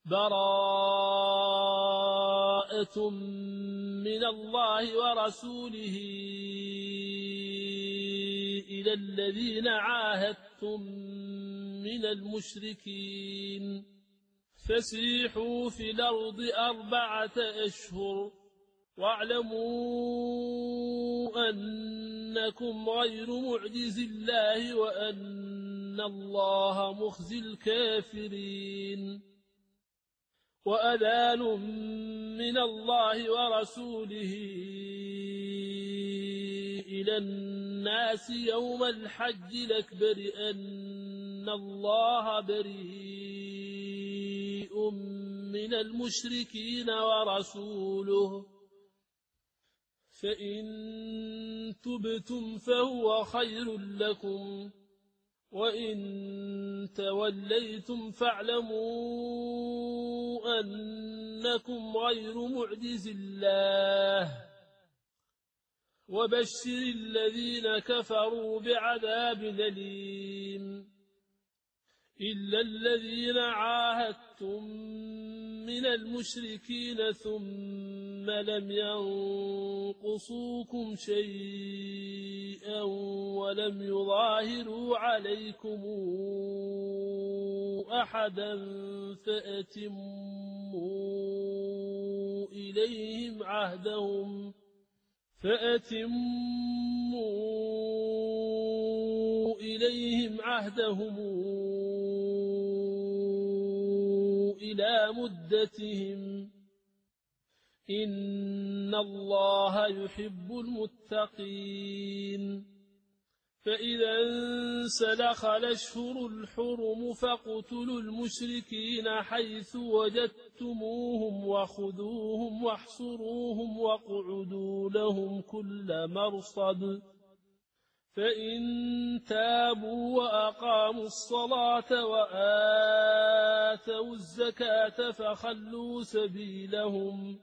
براءة من الله ورسوله إلى الذين عاهدتم من المشركين فسيحوا في الأرض 4 أشهر واعلموا أنكم غير معجز الله وأن الله مخزي الكافرين وأذان من الله ورسوله إلى الناس يوم الحج الأكبر أن الله بريء من المشركين ورسوله فإن تبتم فهو خير لكم وإن توليتم فاعلموا أنكم غير معجز الله وبشر الذين كفروا بعذاب أليم إلا الذين عاهدتم من المشركين ثم لم ينقصوكم شيئا ولم يظاهروا عليكم أحدا فأتموا إليهم عهدهم إلى مدتهم إن الله يحب المتقين فإذا انسلخ الأشهر الحرم فاقتلوا المشركين حيث وجدتموهم وخذوهم واحصروهم واقعدوا لهم كل مرصد فإن تابوا وأقاموا الصلاة وآتوا الزكاة فخلوا سبيلهم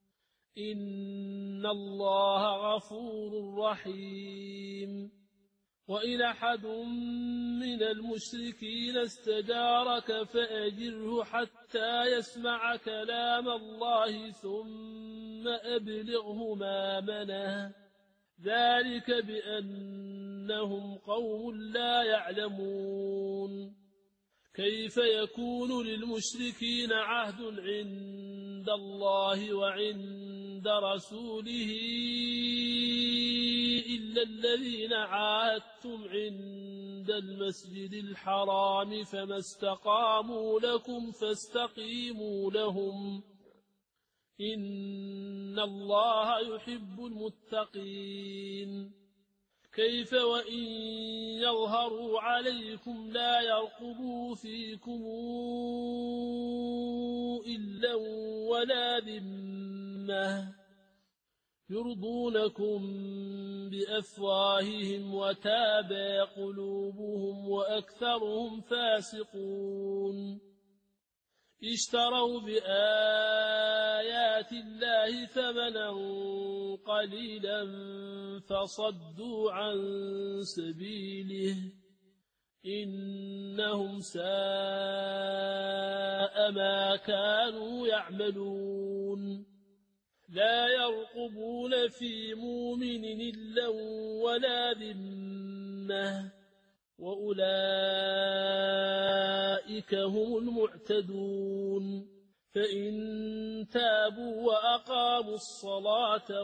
إن الله غفور رحيم وإن أحد من المشركين استجارك فأجره حتى يسمع كلام الله ثم أبلغه مأمنه ذلك بأنهم قوم لا يعلمون كيف يكون للمشركين عهد عند الله وعند رسوله إلا الذين عاهدتم عند المسجد الحرام فما استقاموا لكم فاستقيموا لهم إن الله يحب المتقين كيف وإن يظهروا عليكم لا يرقبوا فيكم إلا ولا ذمة يرضونكم بأفواههم وتابى قلوبهم وأكثرهم فاسقون اشتروا بآيات الله ثمنا قليلا فصدوا عن سبيله إنهم ساء ما كانوا يعملون لا يرقبون في مؤمن إلا ولا ذمة وأولئك هم المعتدون فإن تابوا وأقاموا الصلاة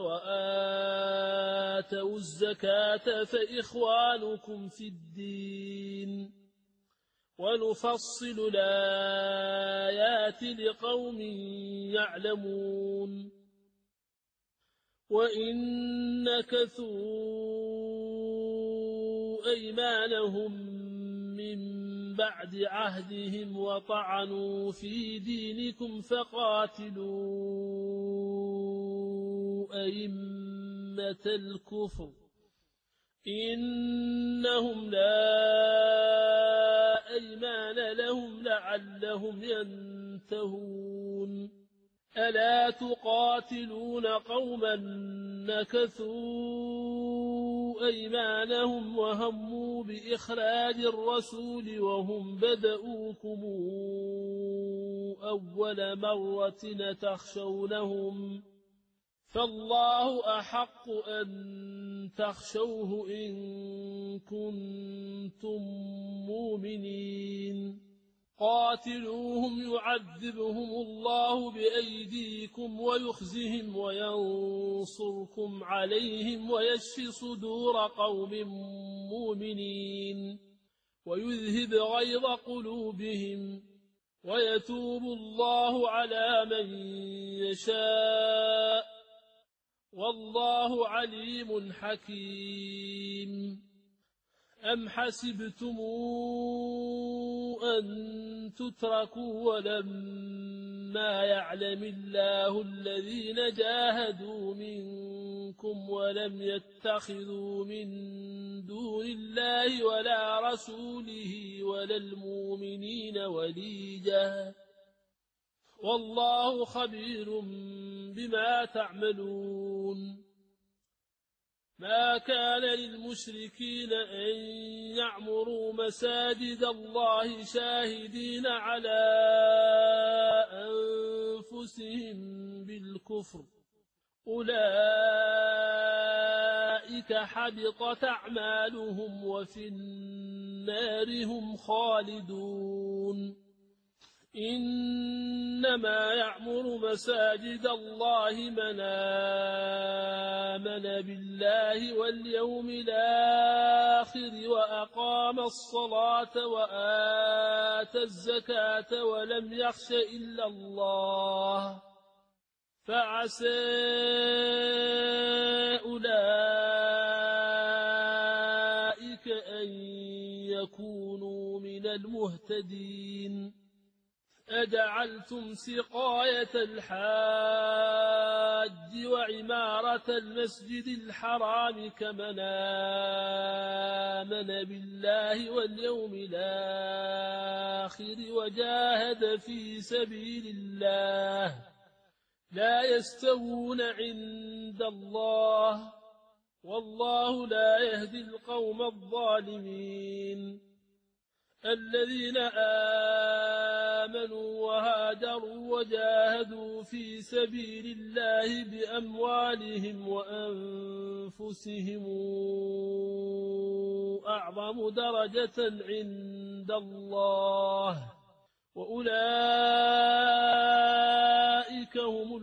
وآتوا الزكاة فإخوانكم في الدين ونفصل الآيات لقوم يعلمون وإن نكثوا أيمانهم من بعد عهدهم وطعنوا في دينكم فقاتلوا أئمة الكفر إنهم لا أيمان لهم لعلهم ينتهون ألا تقاتلون قوما نكثوا أيمانهم وهموا بإخراج الرسول وهم بدؤوكم أول مرة تخشونهم فالله أحق أن تخشوه إن كنتم مؤمنين قاتلوهم يعذبهم الله بأيديكم ويخزهم وينصركم عليهم ويشف صدور قوم مؤمنين ويذهب غيظ قلوبهم ويتوب الله على من يشاء والله عليم حكيم أم حسبتم أن تتركوا ولما يعلم الله الذين جاهدوا منكم ولم يتخذوا من دون الله ولا رسوله ولا المؤمنين وليجا والله خبير بما تعملون ما كان للمشركين أن يعمروا مساجد الله شاهدين على أنفسهم بالكفر أولئك حبطت أعمالهم وفي النار هم خالدون إنما يعمر مساجد الله من آمن بالله واليوم الآخر وأقام الصلاة وآتى الزكاة ولم يخش إلا الله فعسى أولئك أن يكونوا من المهتدين أجعلتم سقاية الحاج وعمارة المسجد الحرام كمن آمن بالله واليوم الآخر وجاهد في سبيل الله لا يستوون عند الله والله لا يهدي القوم الظالمين الذين آمنوا وهاجروا وجاهدوا في سبيل الله بأموالهم وأنفسهم أعظم درجة عند الله وأولئك هم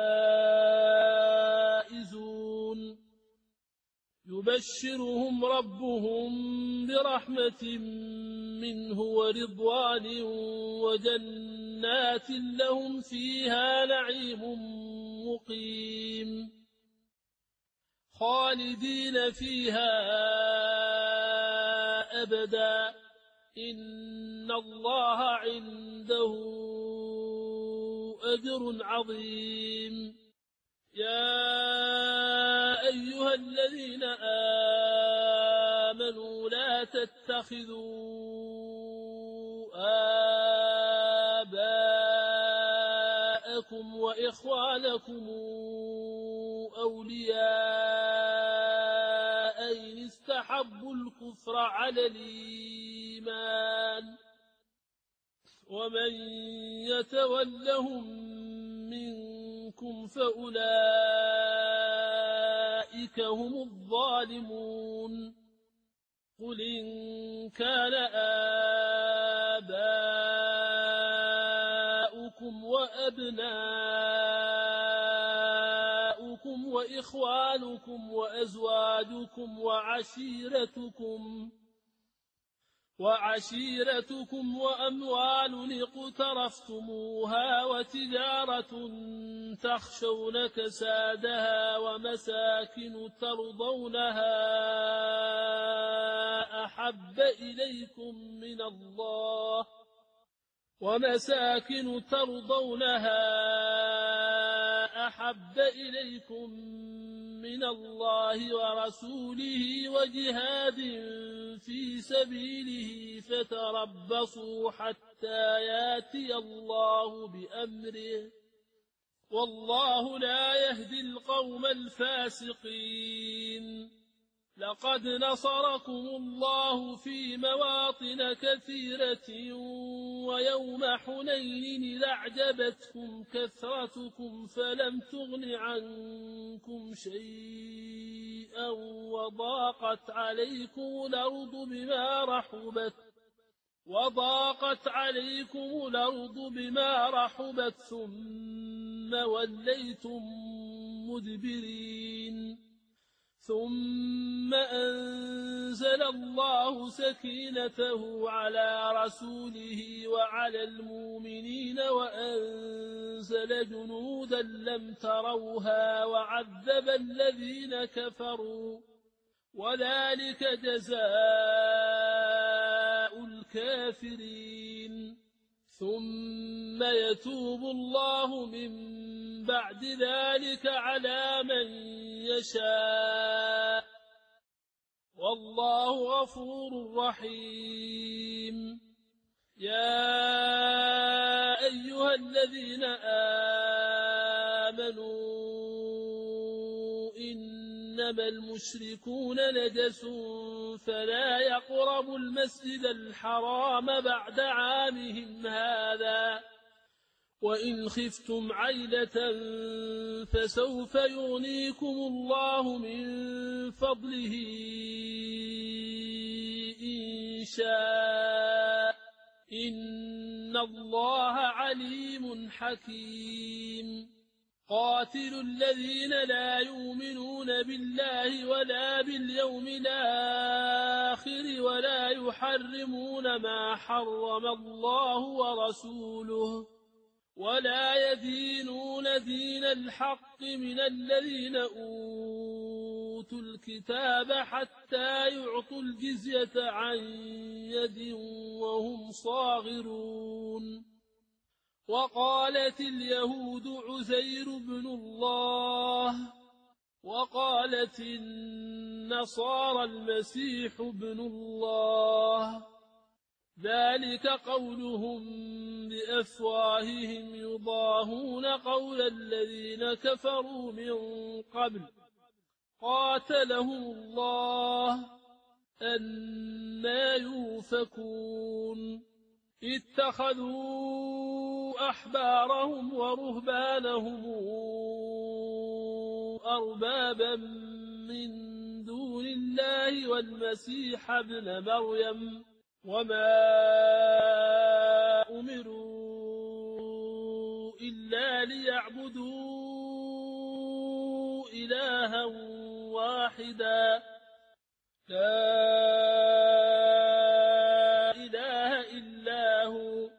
الفائزون يبشرهم ربهم برحمة منه ورضوان وجنات لهم فيها نعيم مقيم خالدين فيها أبدا إن الله عنده أجر عظيم يا أيها الذين آمنوا لا تتخذوا آباءكم وإخوانكم أولياء إن استحبوا الكفر على الإيمان ومن يتولهم منكم فأولئك هم الظالمون قل إن كان آباؤكم وأبناؤكم وإخوانكم وأزواجكم وعشيرتكم وأموال اقترفتموها وتجارة تخشون كسادها ومساكن ترضونها أحب إليكم من الله ورسوله وجهاد في سبيله فتربصوا حتى ياتي الله بأمره والله لا يهدي القوم الفاسقين لقد نصركم الله في مواطن كثيرة ويوم حنين إذ أعجبتكم كثرتكم فلم تغن عنكم شيئا وضاقت عليكم الأرض بما رحبت ثم وليتم مدبرين ثم أنزل الله سكينته على رسوله وعلى المؤمنين وأنزل جنودا لم تروها وعذب الذين كفروا وذلك جزاء الكافرين ثم يتوب الله من بعد ذلك على من يشاء والله غفور رحيم يا أيها الذين آمنوا إنما المشركون نجس فلا يقربوا المسجد الحرام بعد عامهم هذا وإن خفتم عيلة فسوف يغنيكم الله من فضله إن شاء إن الله عليم حكيم قاتلوا الذين لا يؤمنون بالله ولا باليوم الآخر ولا يحرمون ما حرم الله ورسوله ولا يدينون دين الحق من الذين أوتوا الكتاب حتى يعطوا الجزية عن يد وهم صاغرون وقالت اليهود عزير بن الله وقالت النصارى المسيح بن الله ذلك قولهم بأفواههم يضاهون قول الذين كفروا من قبل قاتلهم الله أنى يؤفكون اتخذوا أحبارهم ورهبانهم أربابا من دون الله والمسيح ابن مريم وما أمروا إلا ليعبدوا إلها واحدا لا إله إلا هو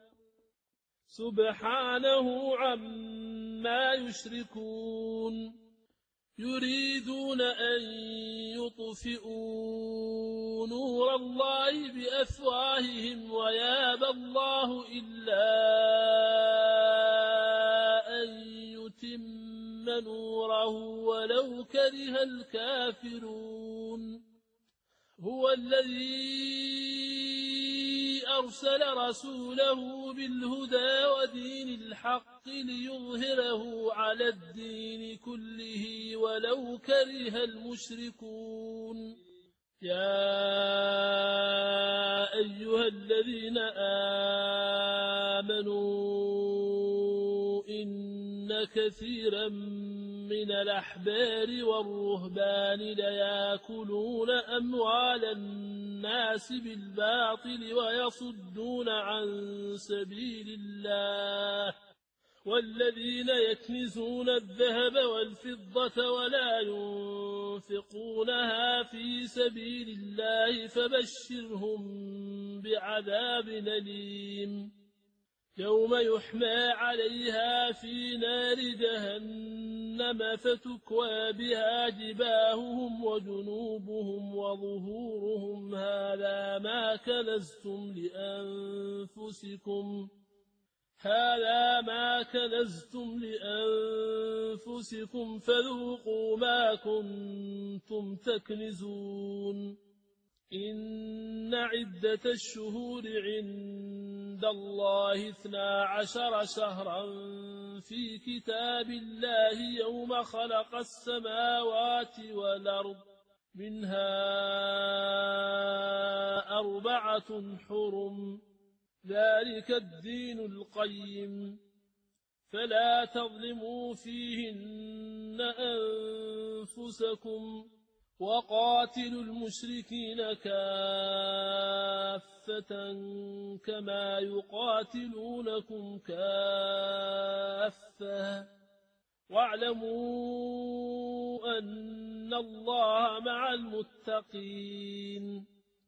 سبحانه عما يشركون يريدون أن يطفئوا نور الله بأفواههم ويابى الله إلا أن يتم نوره ولو كره الكافرون هو الذي أرسل رسوله بالهدى ودين الحق ليظهره على الدين كله ولو كره المشركون يا أيها الذين آمنوا إن كثيرا من الأحبار والرهبان ليأكلون أموال الناس بالباطل ويصدون عن سبيل الله والذين يكنزون الذهب والفضة ولا ينفقونها في سبيل الله فبشرهم بعذاب أليم يوم يحمى عليها في نار جهنم فتكوى بها جباههم وجنوبهم وظهورهم هذا ما كنزتم لأنفسكم فذوقوا ما كنتم تكنزون إن عدة الشهور عند الله 12 شهرا في كتاب الله يوم خلق السماوات والأرض منها أربعة حرم ذلك الدين القيم فلا تظلموا فيهن أنفسكم وقاتلوا المشركين كافة كما يقاتلونكم كافة واعلموا أن الله مع المتقين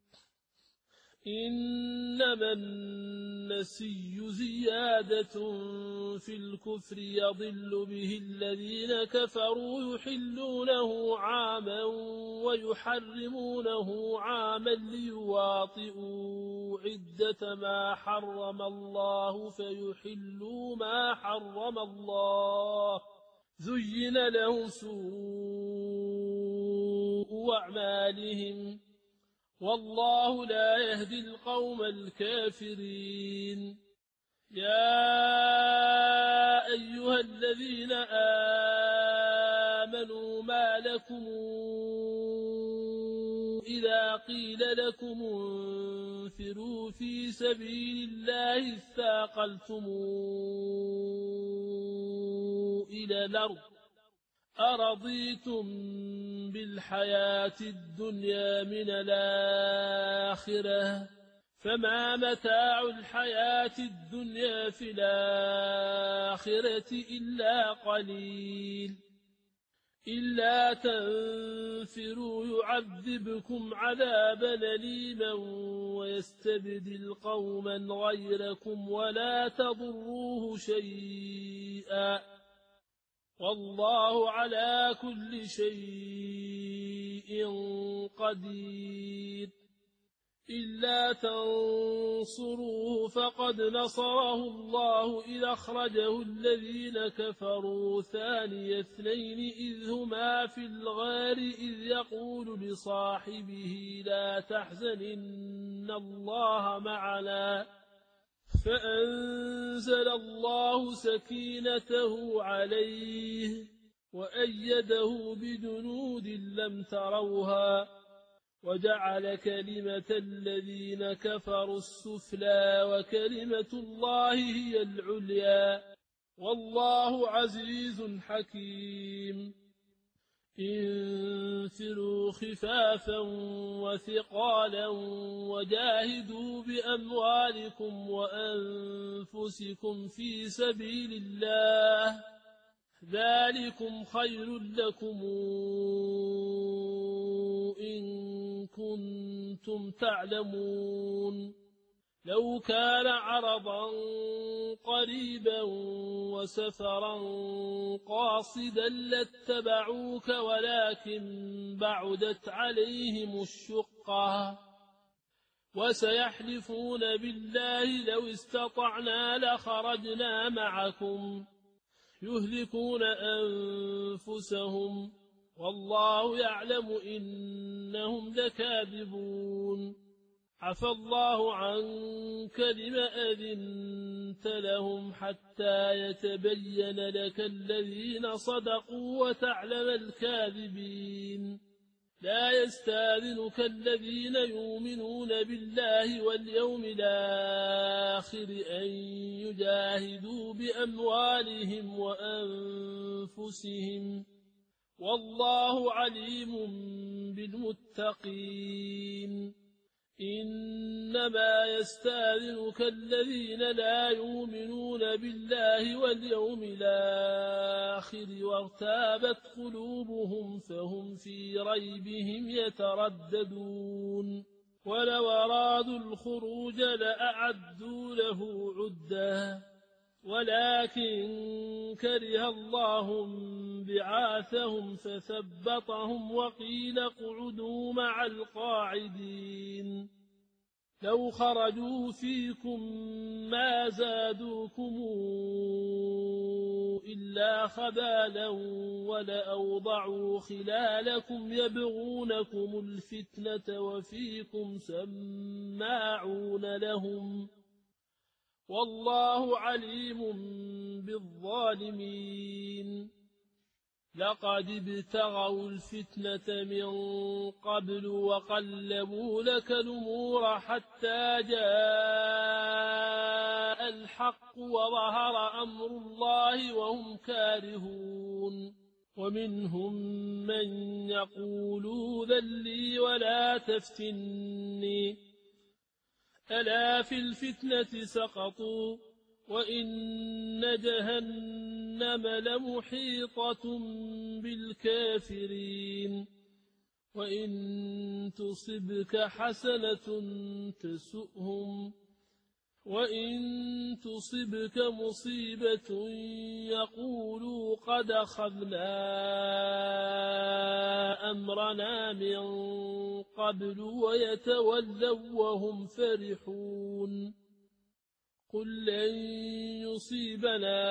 إنما النسي زيادة في الكفر يضل به الذين كفروا يحلونه عاما ويحرمونه عاما ليواطئوا عدة ما حرم الله فيحلوا ما حرم الله زين لهم سوء أعمالهم والله لا يهدي القوم الكافرين يا أيها الذين آمنوا ما لكم إذا قيل لكم انفروا في سبيل الله اثاقلتم إلى الأرض أرضيتم بالحياة الدنيا من الآخرة فما متاع الحياة الدنيا في الآخرة إلا قليل إلا تنفروا يعذبكم عذابا أليما ويستبدل قوما غيركم ولا تضروه شيئا والله على كل شيء قدير إلا تنصروه فقد نصره الله إذ أخرجه الذين كفروا ثاني اثنين إذ هما في الغار إذ يقول لصاحبه لا تحزن إن الله معنا فأنزل الله سكينته عليه وأيده بجنود لم تروها وجعل كلمة الذين كفروا السفلى وكلمة الله هي العليا والله عزيز حكيم انفروا خفافا وثقالا وجاهدوا بأموالكم وأنفسكم في سبيل الله ذلكم خير لكم إن كنتم تعلمون لو كان عرضا قريبا وسفرا قاصدا لاتبعوك ولكن بعدت عليهم الشقة وسيحلفون بالله لو استطعنا لخرجنا معكم يهلكون أنفسهم والله يعلم إنهم لكاذبون عفى الله عنك لم أذنت لهم حتى يتبين لك الذين صدقوا وتعلم الكاذبين لا يستاذنك الذين يؤمنون بالله واليوم الآخر أن يجاهدوا بأموالهم وأنفسهم والله عليم بالمتقين إنما يستاذنك الذين لا يؤمنون بالله واليوم الآخر وارتابت قلوبهم فهم في ريبهم يترددون ولو أرادوا الخروج لأعدوا له عدة ولكن كره الله بعاثهم فثبطهم وقيل اقعدوا مع القاعدين لو خرجوا فيكم ما زادوكم إلا خبالا ولأوضعوا خلالكم يبغونكم الفتنة وفيكم سماعون لهم والله عليم بالظالمين لقد ابتغوا الفتنة من قبل وقلبوا لك الأمور حتى جاء الحق وظهر أمر الله وهم كارهون ومنهم من يقول ائذن لي ولا تفتني ألا في الفتنة سقطوا وإن جهنم لمحيطة بالكافرين وإن تصبك حسنة تسؤهم وإن تصبك مصيبة يقولوا قد أخذنا أمرنا من قبل ويتولوا وهم فرحون قل لن يصيبنا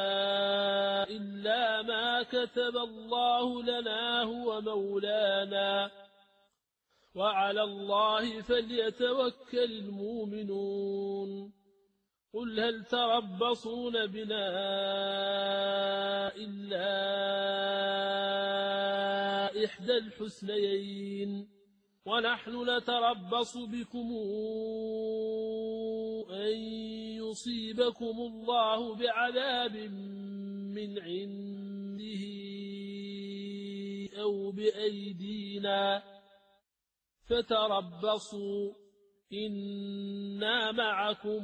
إلا ما كتب الله لنا هو مولانا وعلى الله فليتوكل المؤمنون قل هل تربصون بنا إلا إحدى الحسنيين ونحن نتربص بكم أن يصيبكم الله بعذاب من عنده أو بأيدينا فتربصوا إنا معكم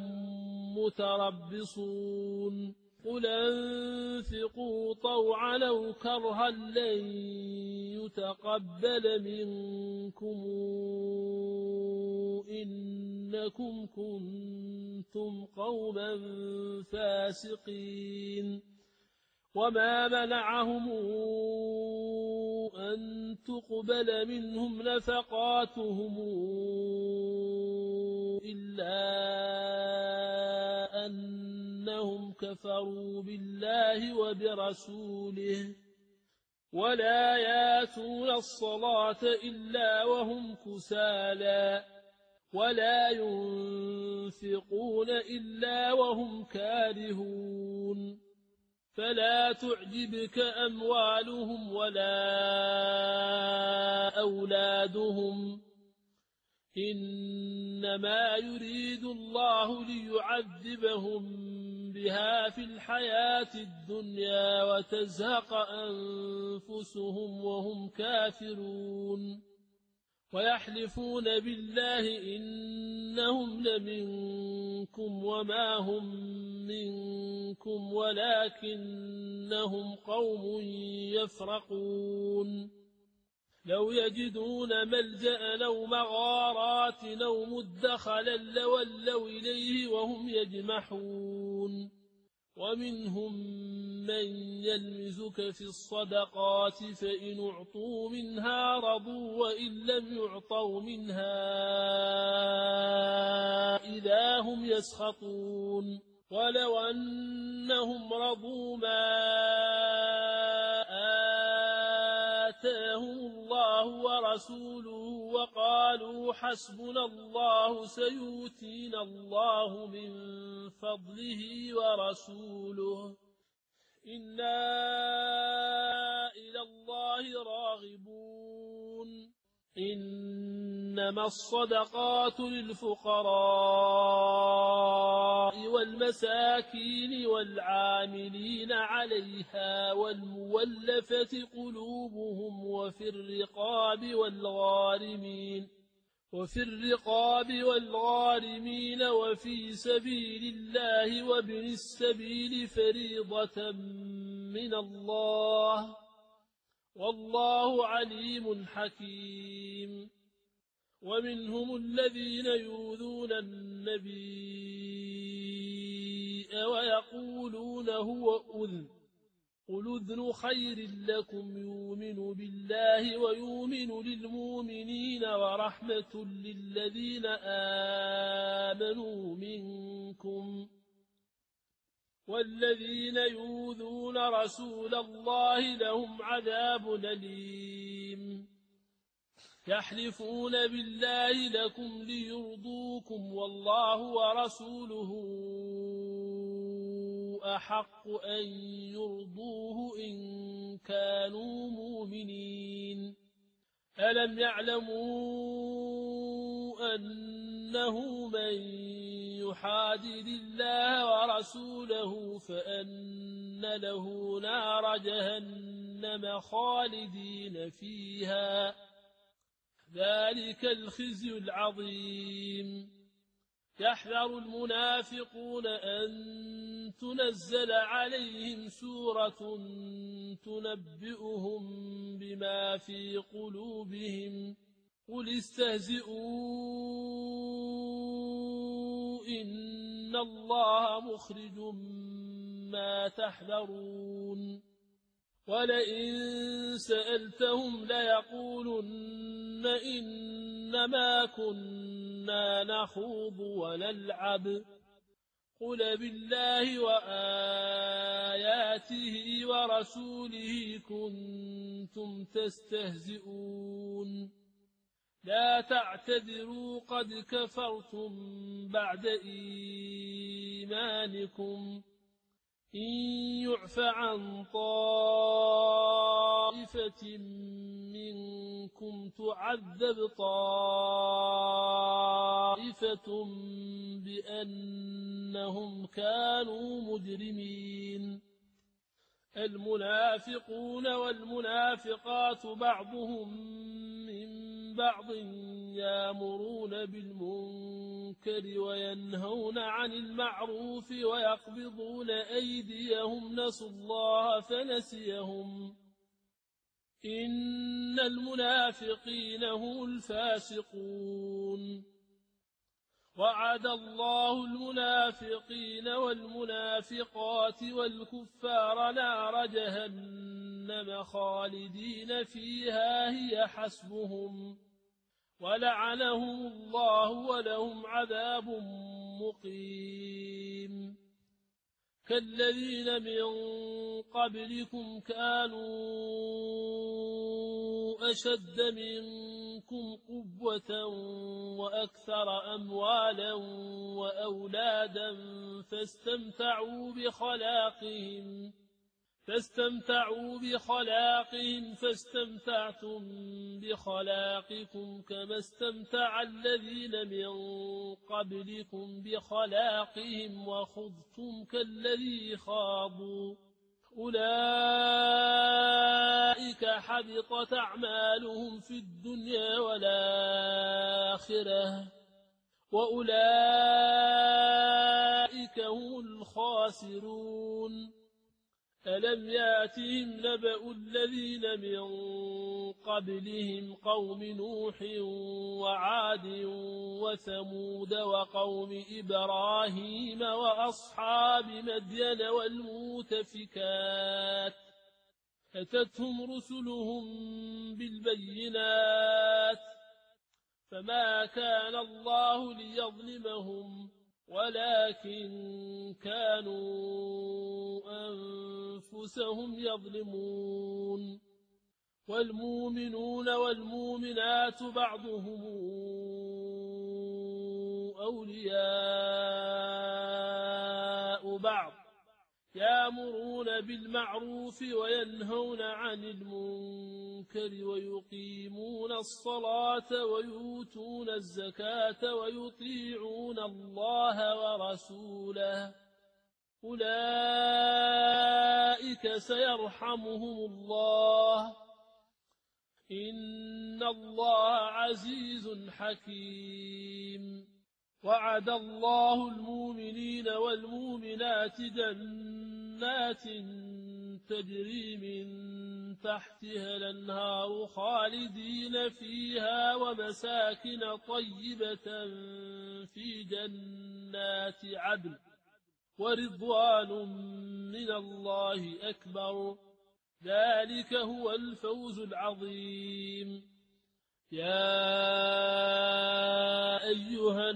متربصون قل أنفقوا طوعا أو كرها لن يتقبل منكم إنكم كنتم قوما فاسقين وما منعهم أن تقبل منهم نفقاتهم إلا أنهم كفروا بالله وبرسوله ولا ياتون الصلاة إلا وهم كسالى ولا ينفقون إلا وهم كارهون فلا تعجبك أموالهم ولا أولادهم إنما يريد الله ليعذبهم بها في الحياة الدنيا وتزهق أنفسهم وهم كافرون ويحلفون بالله إنهم لمنكم وما هم منكم ولكنهم قوم يفرقون لو يجدون ملجأ أو مغارات أو مدخلا لولوا إليه وهم يجمحون ومنهم من يلمزك في الصدقات فإن أعطوا منها رضوا وإن لم يعطوا منها إذا هم يسخطون ولو أنهم رضوا ما آتاهم الله ورسوله وقالوا حسبنا الله سيؤتينا الله من فضله ورسوله إنا إلى الله راغبون إنما الصدقات للفقراء والمساكين والعاملين عليها والمولفة قلوبهم وفي الرقاب والغارمين وفي سبيل الله وابن السبيل فريضة من الله والله عليم حكيم ومنهم الذين يؤذون النبي ويقولون هو أذن قل أذن خير لكم يؤمن بالله ويؤمن للمؤمنين ورحمة للذين آمنوا منكم والذين يؤذون رسول الله لهم عذاب أليم يحلفون بالله لكم ليرضوكم والله ورسوله أحق أن يرضوه إن كانوا مؤمنين. ألم يعلموا أنه من يحادد الله ورسوله فأن له نار جهنم خالدين فيها، ذلك الخزي العظيم. يحذر المنافقون أن تنزل عليهم سورة تنبئهم بما في قلوبهم، قل استهزئوا إن الله مخرج ما تحذرون. ولئن سألتهم ليقولن إنما كنا نخوض ونلعب، قل بالله وآياته ورسوله كنتم تستهزئون. لا تعتذروا قد كفرتم بعد إيمانكم، إن يعف عن طائفة منكم تعذب طائفة بأنهم كانوا مجرمين. المنافقون والمنافقات بعضهم من بعض يأمرون بالمنكر وينهون عن المعروف ويقبضون أيديهم، نسوا الله فنسيهم، إن المنافقين هم الفاسقون. وعد الله المنافقين والمنافقات والكفار نار جهنم خالدين فيها هي حسبهم، ولعنهم الله ولهم عذاب مقيم. كالذين من قبلكم كانوا أشد منكم قوة وأكثر أموالا وأولادا فاستمتعوا بخلاقهم فاستمتعتم بخلاقكم كما استمتع الذين من قبلكم بخلاقهم وخضتم كالذي خاضوا، أولئك حبطت أعمالهم في الدنيا والآخرة وأولئك هم الخاسرون. ألم يأتهم نبأ الذين من قبلهم قوم نوح وعاد وثمود وقوم إبراهيم وأصحاب مدين والمؤتفكات، أتتهم رسلهم بالبينات فما كان الله ليظلمهم ولكن كانوا أنفسهم يظلمون. والمؤمنون والمؤمنات بعضهم أولياء بعض، يأمرون بالمعروف وينهون عن المنكر ويقيمون الصلاة ويؤتون الزكاة ويطيعون الله ورسوله، أولئك سيرحمهم الله، إن الله عزيز حكيم. وعد الله المؤمنين والمؤمنات جنات تجري من تحتها الأنهار خالدين فيها ومساكن طيبة في جنات عدن ورضوان من الله أكبر، ذلك هو الفوز العظيم. يا أيها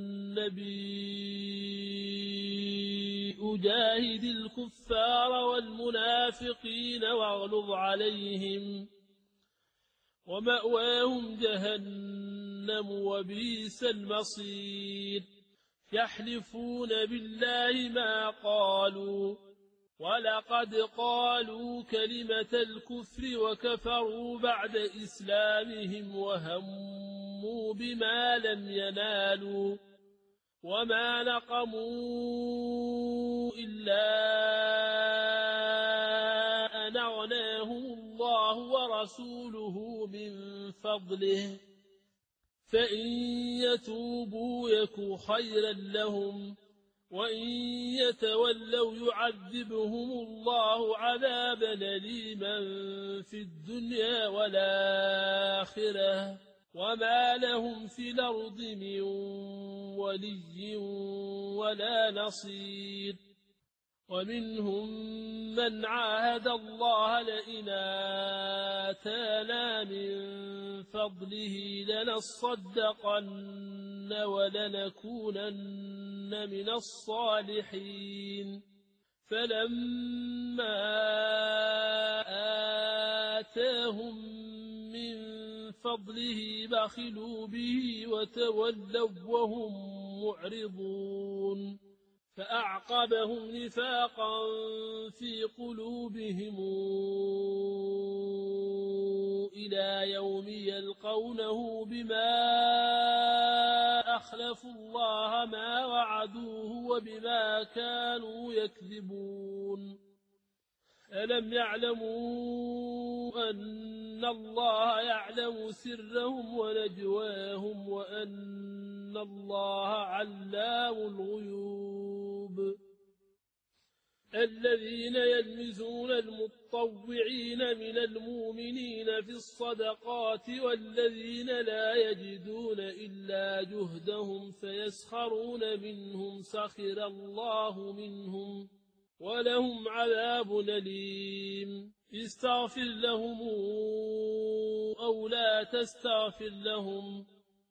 النبي جاهد الكفار والمنافقين واغلظ عليهم، ومأواهم جهنم وبئس المصير. يحلفون بالله ما قالوا ولقد قالوا كلمة الكفر وكفروا بعد إسلامهم وهموا بما لم ينالوا وما نقموا إلا أن أغناهم الله ورسوله من فضله فإن يتوبوا يك خيرا لهم وإن يتولوا يعذبهم الله عذابا أليما في الدنيا والآخرة وما لهم في الأرض من ولي ولا نصير ومنهم من عاهد الله لئن آتانا من فضله لنصدقن ولنكونن من الصالحين فلما آتاهم من فضله بخلوا به وتولوا وهم معرضون فأعقبهم نفاقا في قلوبهم إلى يوم يلقونه بما أخلفوا الله ما وعدوه وبما كانوا يكذبون ألم يعلموا أن الله يعلم سرهم ونجواهم وأن الله علام الغيوب الذين يلمزون المطوعين من المؤمنين في الصدقات والذين لا يجدون إلا جهدهم فيسخرون منهم سخر الله منهم ولهم عذاب أليم استغفر لهم أو لا تستغفر لهم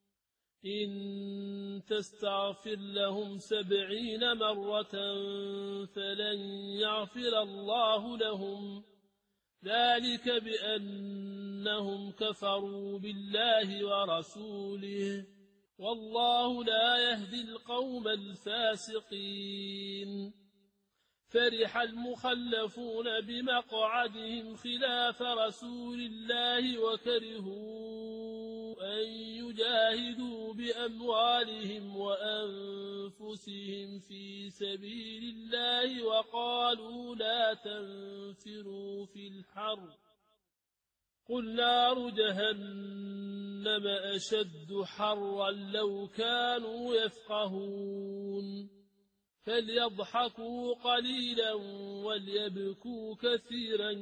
إن تستغفر لهم 70 مرة فلن يغفر الله لهم ذلك بأنهم كفروا بالله ورسوله والله لا يهدي القوم الفاسقين فرح المخلفون بمقعدهم خلاف رسول الله وكرهوا أن يجاهدوا بأموالهم وأنفسهم في سبيل الله وقالوا لا تنفروا في الحر قل نار جهنم أشد حرا لو كانوا يفقهون فليضحكوا قليلا وليبكوا كثيرا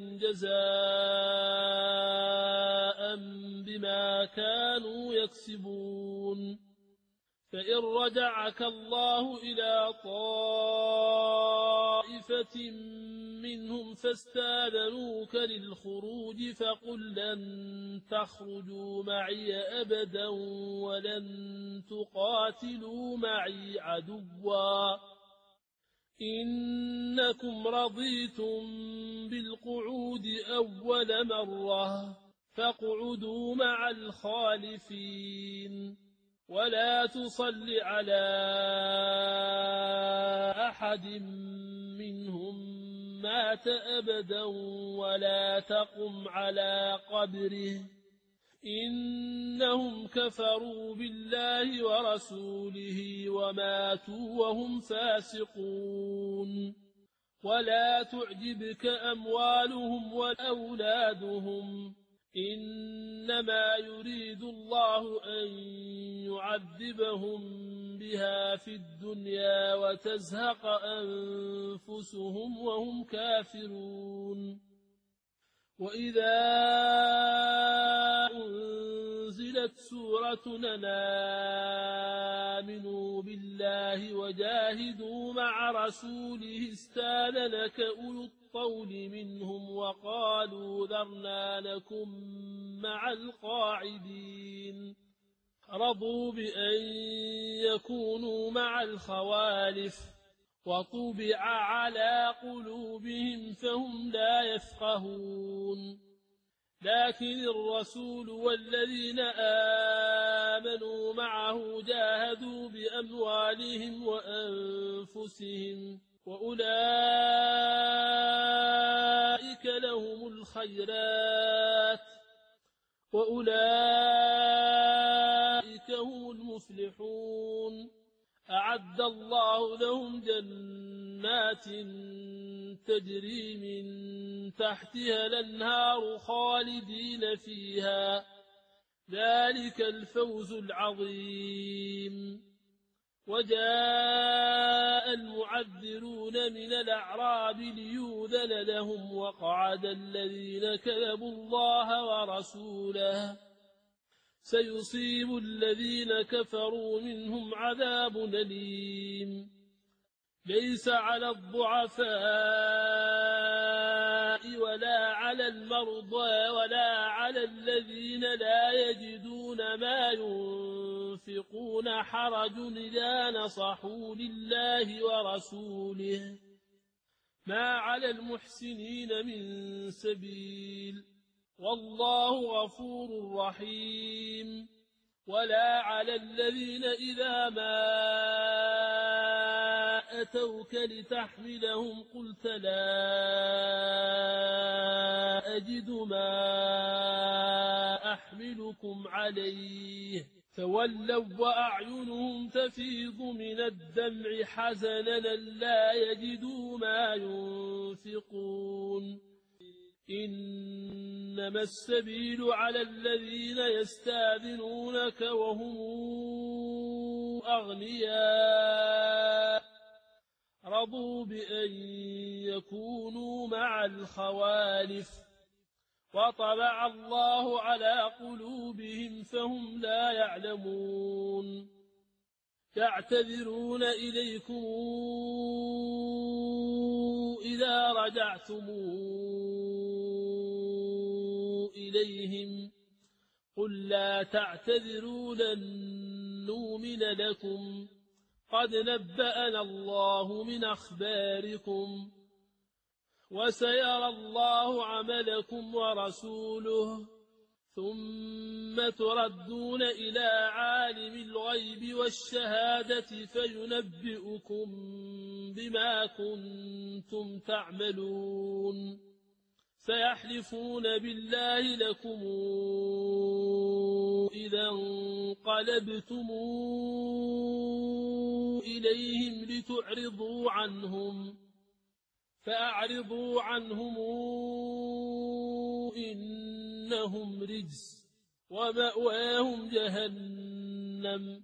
جزاء بما كانوا يكسبون فإن رجعك الله إلى طائفة منهم فاستاذنوك للخروج فقل لن تخرجوا معي أبدا ولن تقاتلوا معي عدوا إنكم رضيتم بالقعود أول مرة فاقعدوا مع الخالفين ولا تصل على أحد منهم مات أبدا ولا تقم على قبره إنهم كفروا بالله ورسوله وماتوا وهم فاسقون ولا تعجبك أموالهم وأولادهم إنما يريد الله أن يعذبهم بها في الدنيا وتزهق أنفسهم وهم كافرون وإذا أنزلت سورة آمنوا بالله وجاهدوا مع رسوله استاذنك أولو الطول منهم وقالوا ذرنا لكم مع القاعدين رضوا بأن يكونوا مع الخوالف وطبع على قلوبهم فهم لا يفقهون لكن الرسول والذين آمنوا معه جاهدوا بأموالهم وأنفسهم وأولئك لهم الخيرات وأولئك هم المفلحون. أعد الله لهم جنات تجري من تحتها الأنهار خالدين فيها، ذلك الفوز العظيم. وجاء المعذرون من الأعراب ليؤذن لهم وقعد الذين كذبوا الله ورسوله، سيصيب الذين كفروا منهم عذاب أليم. ليس على الضعفاء ولا على المرضى ولا على الذين لا يجدون ما ينفقون حرج إذا نصحوا لله ورسوله، ما على المحسنين من سبيل، والله غفور رحيم. ولا على الذين إذا ما أتوك لتحملهم قلت لا أجد ما أحملكم عليه تولوا وأعينهم تفيض من الدمع حزنا لا يجدوا ما ينفقون. إنما السبيل على الذين يستأذنونك وهم أغنياء رضوا بأن يكونوا مع الخوالف وطبع الله على قلوبهم فهم لا يعلمون. يعتذرون إليكم إذا رجعتم إليهم قل لا تعتذروا لن نؤمن لكم قد نبأنا الله من أخباركم وسيرى الله عملكم ورسوله ثم تردون إلى عالم الغيب والشهادة فينبئكم بما كنتم تعملون. سيحلفون بالله لكم إذا انقلبتم إليهم لتعرضوا عنهم فأعرضوا عنهم إنهم رجس ومأواهم جهنم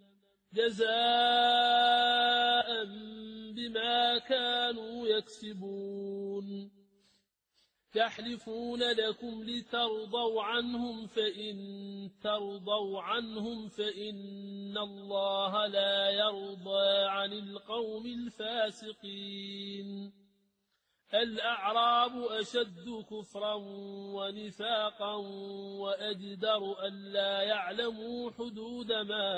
جزاء بما كانوا يكسبون. يحلفون لكم لترضوا عنهم فإن ترضوا عنهم فإن الله لا يرضى عن القوم الفاسقين. الأعراب أشد كفرا ونفاقا وأجدر ألا يعلموا حدود ما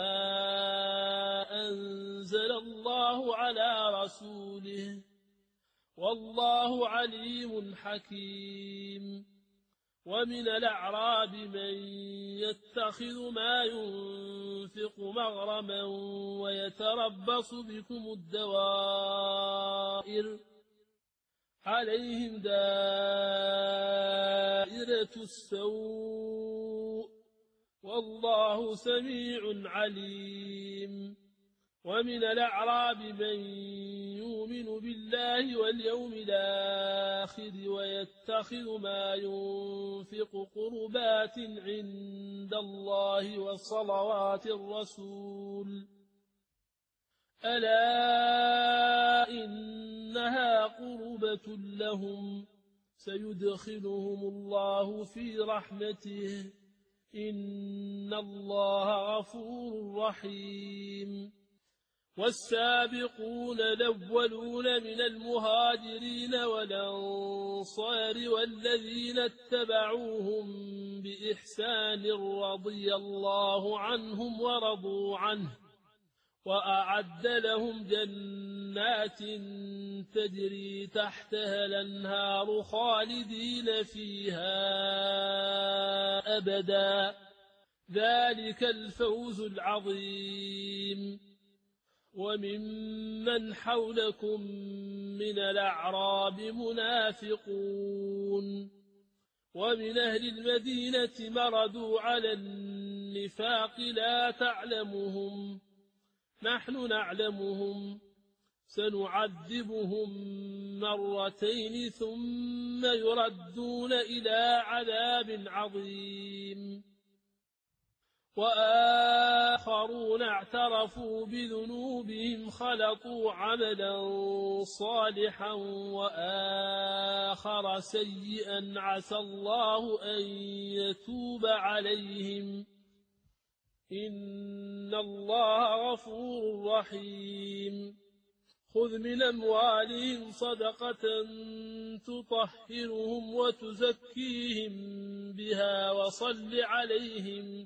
أنزل الله على رسوله والله عليم حكيم. ومن الأعراب من يتخذ ما ينفق مغرما ويتربص بكم الدوائر عليهم دائرة السوء والله سميع عليم. ومن الأعراب من يؤمن بالله واليوم الآخر ويتخذ ما ينفق قربات عند الله وصلوات الرسول ألا إنها قربة لهم سيدخلهم الله في رحمته إن الله غفور رحيم. والسابقون الأولون من المهاجرين والأنصار والذين اتبعوهم بإحسان رضي الله عنهم ورضوا عنه وأعد لهم جنات تجري تحتها الأنهار خالدين فيها أبدا، ذلك الفوز العظيم. وممن حولكم من الأعراب منافقون، ومن أهل المدينة مردوا على النفاق لا تعلمهم نحن نعلمهم، سنعذبهم مرتين ثم يردون إلى عذاب عظيم. وآخرون اعترفوا بذنوبهم خلطوا عملا صالحا وآخر سيئا عسى الله أن يتوب عليهم، إن الله غفور رحيم. خذ من أموالهم صدقة تطهرهم وتزكيهم بها وصل عليهم،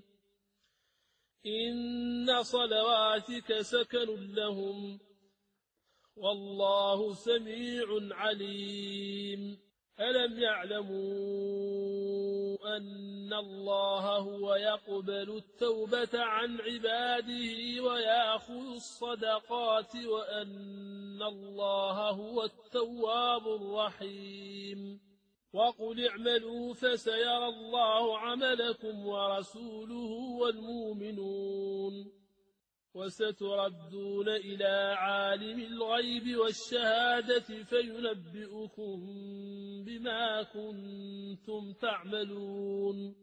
إن صلواتك سكن لهم، والله سميع عليم. ألم يعلموا أن الله هو يقبل التوبة عن عباده ويأخذ الصدقات وأن الله هو التواب الرحيم؟ وقل اعملوا فسيرى الله عملكم ورسوله والمؤمنون، وستردون إلى عالم الغيب والشهادة فينبئكم بما كنتم تعملون.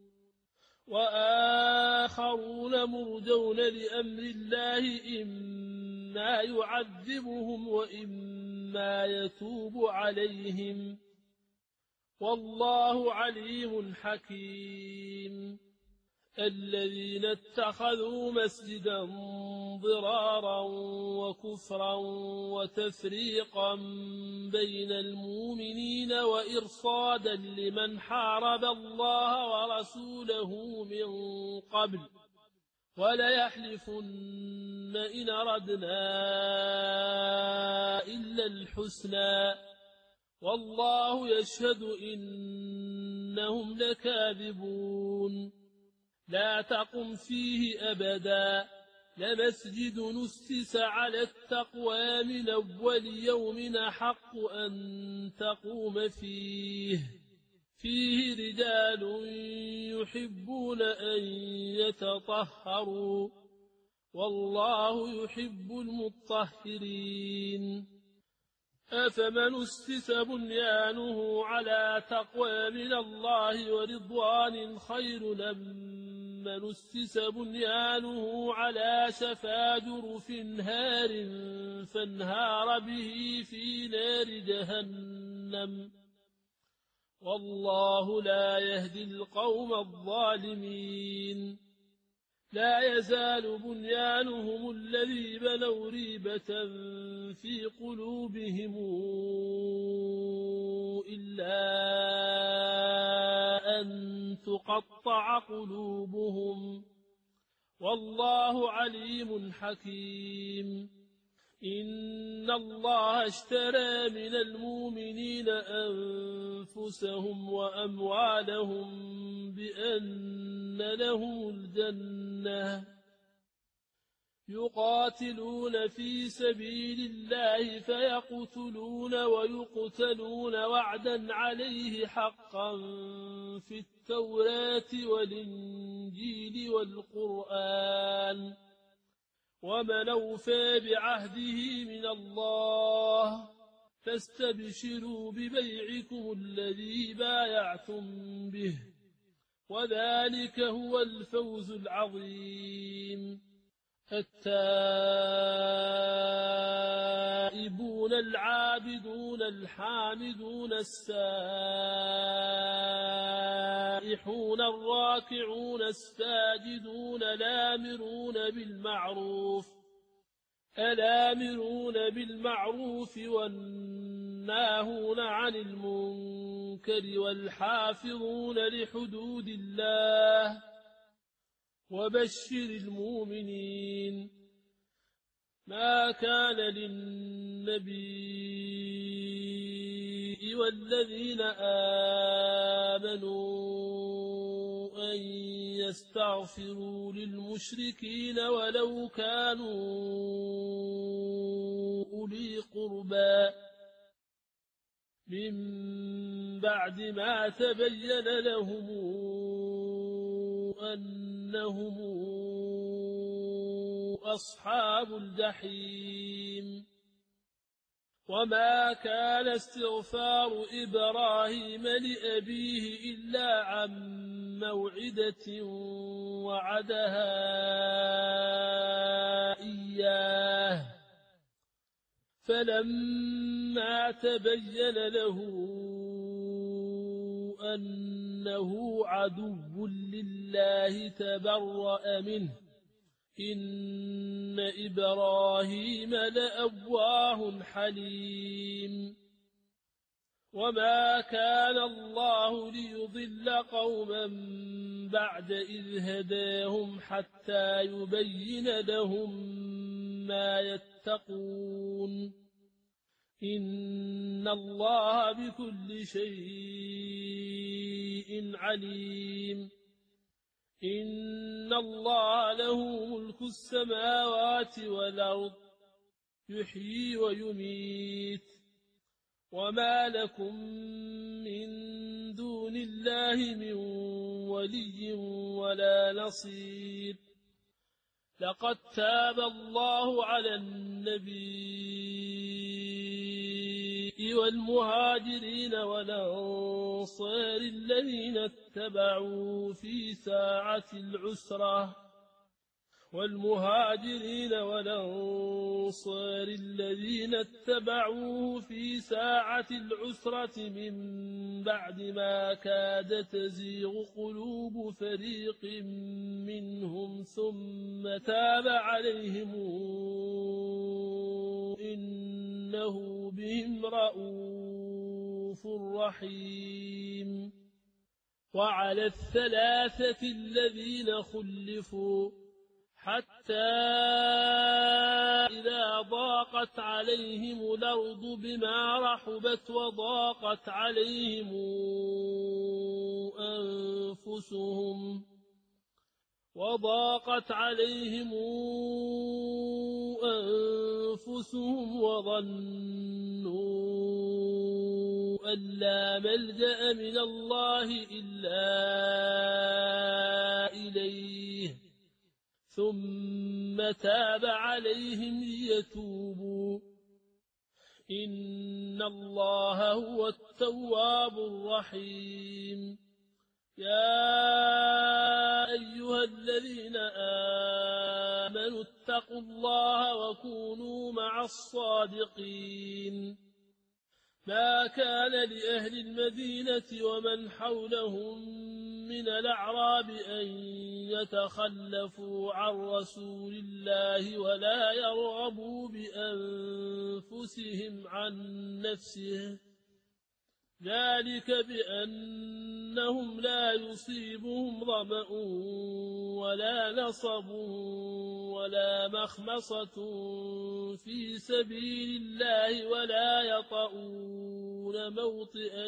وآخرون مرجون لأمر الله إما يعذبهم وإما يتوب عليهم، والله عليم حكيم. الذين اتخذوا مسجدا ضرارا وكفرا وتفريقا بين المؤمنين وإرصادا لمن حارب الله ورسوله من قبل وليحلفن إن أردنا إلا الحسنى والله يشهد إنهم لكاذبون. لا تقم فيه أبدا لمسجد نسس على التقوى من أول يوم أحق أن تقوم فيه رجال يحبون أن يتطهروا والله يحب المطهرين. أفمن أسس بنيانه على تقوى من الله ورضوان خير أم من أسس بنيانه على شفا جرف هار فانهار به في نار جهنم والله لا يهدي القوم الظالمين. لا يزال بنيانهم الذي بنوا ريبة في قلوبهم إلا أن تقطع قلوبهم والله عليم حكيم. إن الله اشترى من المؤمنين أنفسهم وأموالهم بأن لهم الجنة يقاتلون في سبيل الله فيقتلون ويقتلون وعدا عليه حقا في التوراة والإنجيل والقرآن ومن أوفى بعهده من الله فاستبشروا ببيعكم الذي بايعتم به وذلك هو الفوز العظيم. التائبون العابدون الحامدون السائحون الراكعون الساجدون الآمرون بالمعروف والناهون عن المنكر والحافظون لحدود الله وبشر المؤمنين. ما كان للنبي والذين آمنوا أن يستغفروا للمشركين ولو كانوا أولي قربى من بعد ما تبين لهم أنهم أصحاب الجحيم وما كان استغفار إبراهيم لأبيه إلا عن موعدة وعدها إياه فلما تبين له أنه عدو لله تبرأ منه إن إبراهيم لأواه حليم وما كان الله ليضل قوما بعد إذ هداهم حتى يبين لهم ما يتقون إن الله بكل شيء عليم إن الله له ملك السماوات والأرض يحيي ويميت وما لكم من دون الله من ولي ولا نصير لقد تاب الله على النبي والمهاجرين والأنصار الذين اتبعوا في ساعة العسرة والمهاجرين والأنصار الذين اتبعوه في ساعة العسرة من بعد ما كاد تزيغ قلوب فريق منهم ثم تاب عليهم إنه بهم رءوف رحيم وعلى الثلاثة الذين خلفوا حتى إذا ضاقت عليهم الأرض بما رحبت وضاقت عليهم أنفسهم وظنوا أن لا ملجأ من الله إلا إليه ثم تاب عليهم ليتوبوا إن الله هو التواب الرحيم يا أيها الذين آمنوا اتقوا الله وكونوا مع الصادقين ما كان لأهل المدينة ومن حولهم من الأعراب أن يتخلفوا عن رسول الله ولا يرغبوا بأنفسهم عن نفسه ذلك بأنهم لا يصيبهم ظمأ ولا نصب ولا مخمصة في سبيل الله ولا يطؤون موطئا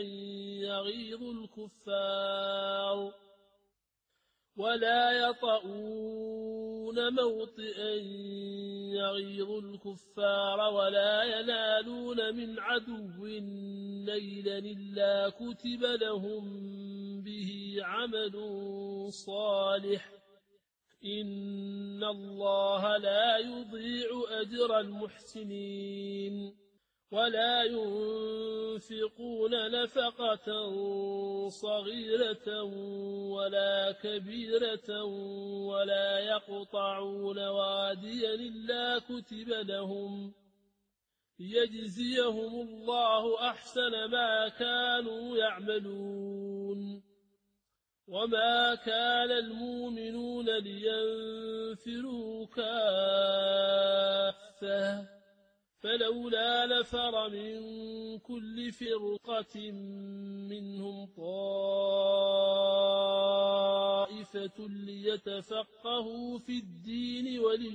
يغيظ الكفار ولا ينالون من عدو نيلا إلا كتب لهم به عمل صالح إن الله لا يضيع أجر المحسنين ولا ينفقون نفقة صغيرة ولا كبيرة ولا يقطعون واديا إلا كتب لهم ليجزيهم الله أحسن ما كانوا يعملون وما كان المؤمنون لينفروا كافة فلولا نفر من كل فرقة منهم طائفة طائفة ليتفقهوا في الدين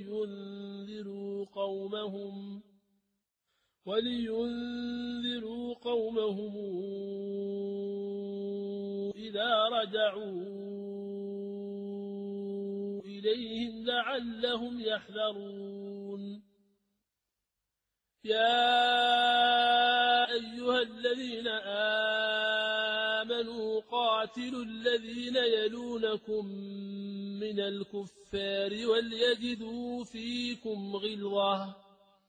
ولينذروا قومهم إذا رجعوا إليهم لعلهم يحذرون. يا أيها الذين آمنوا قاتلوا الذين يلونكم من الكفار وليجدوا فيكم غلظة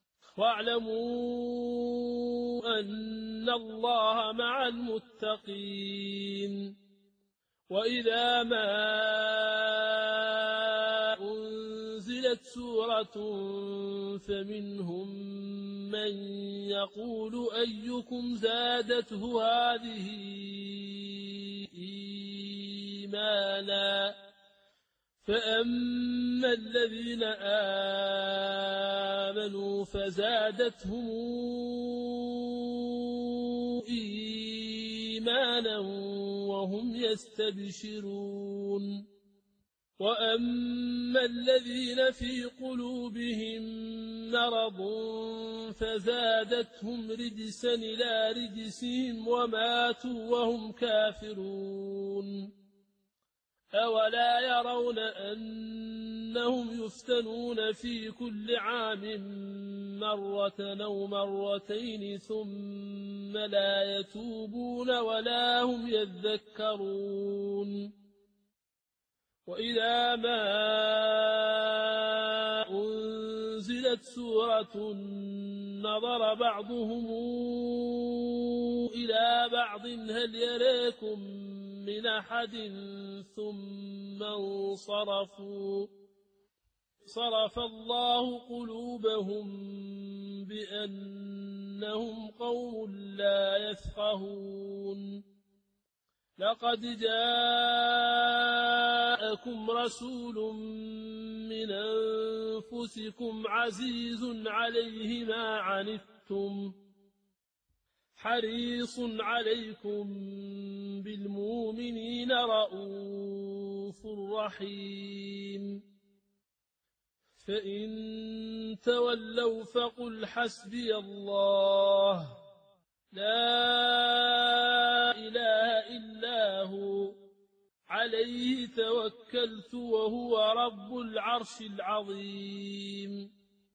واعلموا أن الله مع المتقين. وإذا ما أنزلت سورة فمنهم من يقول أيكم زادته هذه إيمانا فأما الذين آمنوا فزادتهم إيمانا وهم يستبشرون. وأما الذين في قلوبهم مرض فزادتهم رجسا إلى رجسهم وماتوا وهم كافرون. أولا يرون أنهم يفتنون في كل عام مرة أو مرتين ثم لا يتوبون ولا هم يذكرون. وإذا ما أنزلت سورة نظر بعضهم إلى بعض هل يراكم من أحد ثم انصرفوا صرف الله قلوبهم بأنهم قوم لا يفقهون. لقد جاءكم رسول من أنفسكم عزيز عليه ما عنتم حريص عليكم بالمؤمنين رؤوف رحيم. فإن تولوا فقل حسبي الله لا إله إلا هو عليه توكلت وهو رب العرش العظيم.